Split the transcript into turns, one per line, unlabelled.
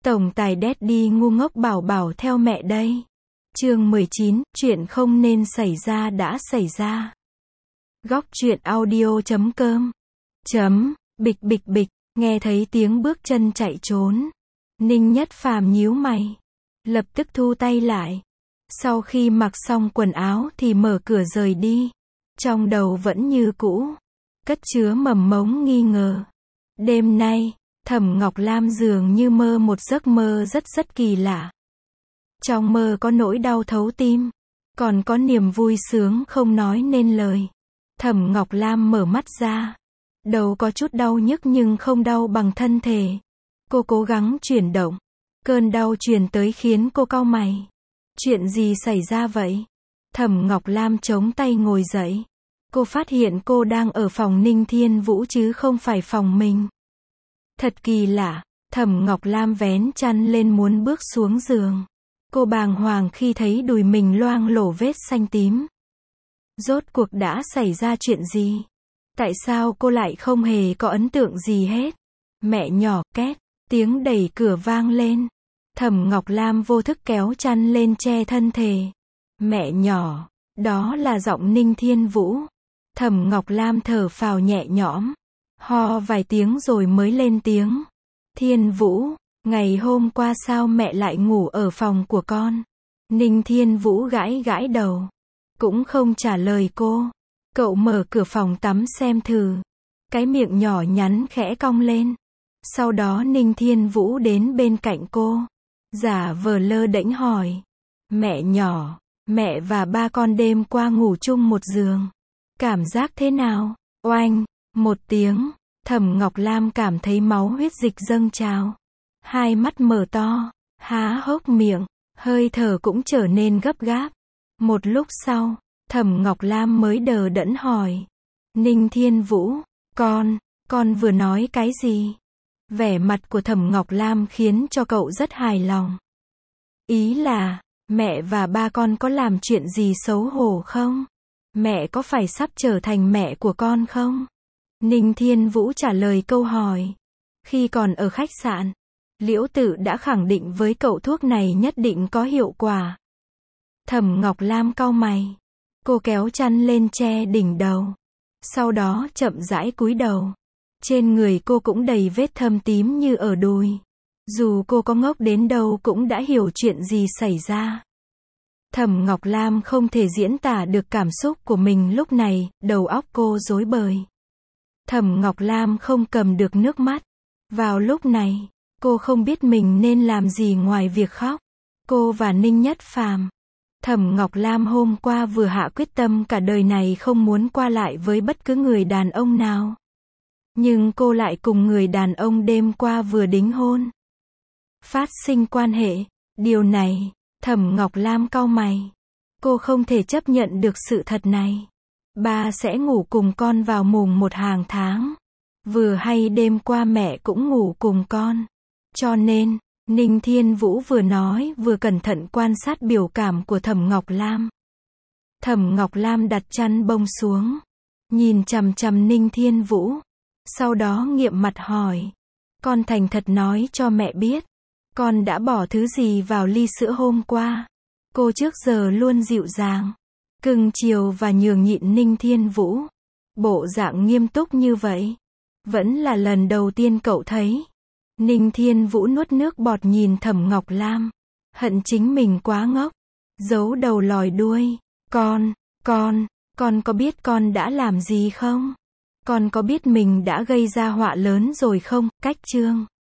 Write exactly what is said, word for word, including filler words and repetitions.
Tổng tài Daddy ngu ngốc bảo bảo theo mẹ đây. Chương mười chín, chuyện không nên xảy ra đã xảy ra. Góc truyện audio chấm com. Chấm, bịch bịch bịch, nghe thấy tiếng bước chân chạy trốn. Ninh Nhất Phàm nhíu mày. Lập tức thu tay lại. Sau khi mặc xong quần áo thì mở cửa rời đi. Trong đầu vẫn như cũ. Cất chứa mầm mống nghi ngờ. Đêm nay, Thẩm Ngọc Lam dường như mơ một giấc mơ rất rất kỳ lạ. Trong mơ có nỗi đau thấu tim, còn có niềm vui sướng không nói nên lời. Thẩm Ngọc Lam mở mắt ra. Đầu có chút đau nhức nhưng không đau bằng thân thể. Cô cố gắng chuyển động. Cơn đau truyền tới khiến cô cau mày. Chuyện gì xảy ra vậy? Thẩm Ngọc Lam chống tay ngồi dậy. Cô phát hiện cô đang ở phòng Ninh Thiên Vũ chứ không phải phòng mình. Thật kỳ lạ, Thẩm Ngọc Lam vén chăn lên muốn bước xuống giường. Cô bàng hoàng khi thấy đùi mình loang lổ vết xanh tím. Rốt cuộc đã xảy ra chuyện gì? Tại sao cô lại không hề có ấn tượng gì hết? Mẹ nhỏ, két, tiếng đẩy cửa vang lên. Thẩm Ngọc Lam vô thức kéo chăn lên che thân thể. Mẹ nhỏ, đó là giọng Ninh Thiên Vũ. Thẩm Ngọc Lam thở phào nhẹ nhõm. Ho vài tiếng rồi mới lên tiếng. Thiên Vũ, ngày hôm qua sao mẹ lại ngủ ở phòng của con? Ninh Thiên Vũ gãi gãi đầu. Cũng không trả lời cô. Cậu mở cửa phòng tắm xem thử. Cái miệng nhỏ nhắn khẽ cong lên. Sau đó Ninh Thiên Vũ đến bên cạnh cô. Giả vờ lơ đễnh hỏi. Mẹ nhỏ, mẹ và ba con đêm qua ngủ chung một giường. Cảm giác thế nào? Oanh, một tiếng. Thẩm Ngọc Lam cảm thấy máu huyết dịch dâng trào. Hai mắt mở to, há hốc miệng, hơi thở cũng trở nên gấp gáp. Một lúc sau, Thẩm Ngọc Lam mới đờ đẫn hỏi. Ninh Thiên Vũ, con, con vừa nói cái gì? Vẻ mặt của Thẩm Ngọc Lam khiến cho cậu rất hài lòng. Ý là, mẹ và ba con có làm chuyện gì xấu hổ không? Mẹ có phải sắp trở thành mẹ của con không? Ninh Thiên Vũ trả lời câu hỏi. Khi còn ở khách sạn, Liễu Tự đã khẳng định với cậu thuốc này nhất định có hiệu quả. Thẩm Ngọc Lam cau mày. Cô kéo chăn lên che đỉnh đầu. Sau đó chậm rãi cúi đầu. Trên người cô cũng đầy vết thâm tím như ở đùi. Dù cô có ngốc đến đâu cũng đã hiểu chuyện gì xảy ra. Thẩm Ngọc Lam không thể diễn tả được cảm xúc của mình lúc này, đầu óc cô rối bời. Thẩm Ngọc Lam không cầm được nước mắt. Vào lúc này, cô không biết mình nên làm gì ngoài việc khóc. Cô và Ninh Nhất Phàm. Thẩm Ngọc Lam hôm qua vừa hạ quyết tâm cả đời này không muốn qua lại với bất cứ người đàn ông nào. Nhưng cô lại cùng người đàn ông đêm qua vừa đính hôn. Phát sinh quan hệ. Điều này, Thẩm Ngọc Lam cau mày. Cô không thể chấp nhận được sự thật này. Ba sẽ ngủ cùng con vào mùng một hàng tháng. Vừa hay đêm qua mẹ cũng ngủ cùng con. Cho nên, Ninh Thiên Vũ vừa nói vừa cẩn thận quan sát biểu cảm của Thẩm Ngọc Lam. Thẩm Ngọc Lam đặt chăn bông xuống. Nhìn chằm chằm Ninh Thiên Vũ. Sau đó nghiệm mặt hỏi. Con thành thật nói cho mẹ biết. Con đã bỏ thứ gì vào ly sữa hôm qua? Cô trước giờ luôn dịu dàng, cưng chiều và nhường nhịn Ninh Thiên Vũ. Bộ dạng nghiêm túc như vậy. Vẫn là lần đầu tiên cậu thấy. Ninh Thiên Vũ nuốt nước bọt nhìn Thẩm Ngọc Lam. Hận chính mình quá ngốc. Giấu đầu lòi đuôi. Con, con, con có biết con đã làm gì không? Con có biết mình đã gây ra họa lớn rồi không? Cách chương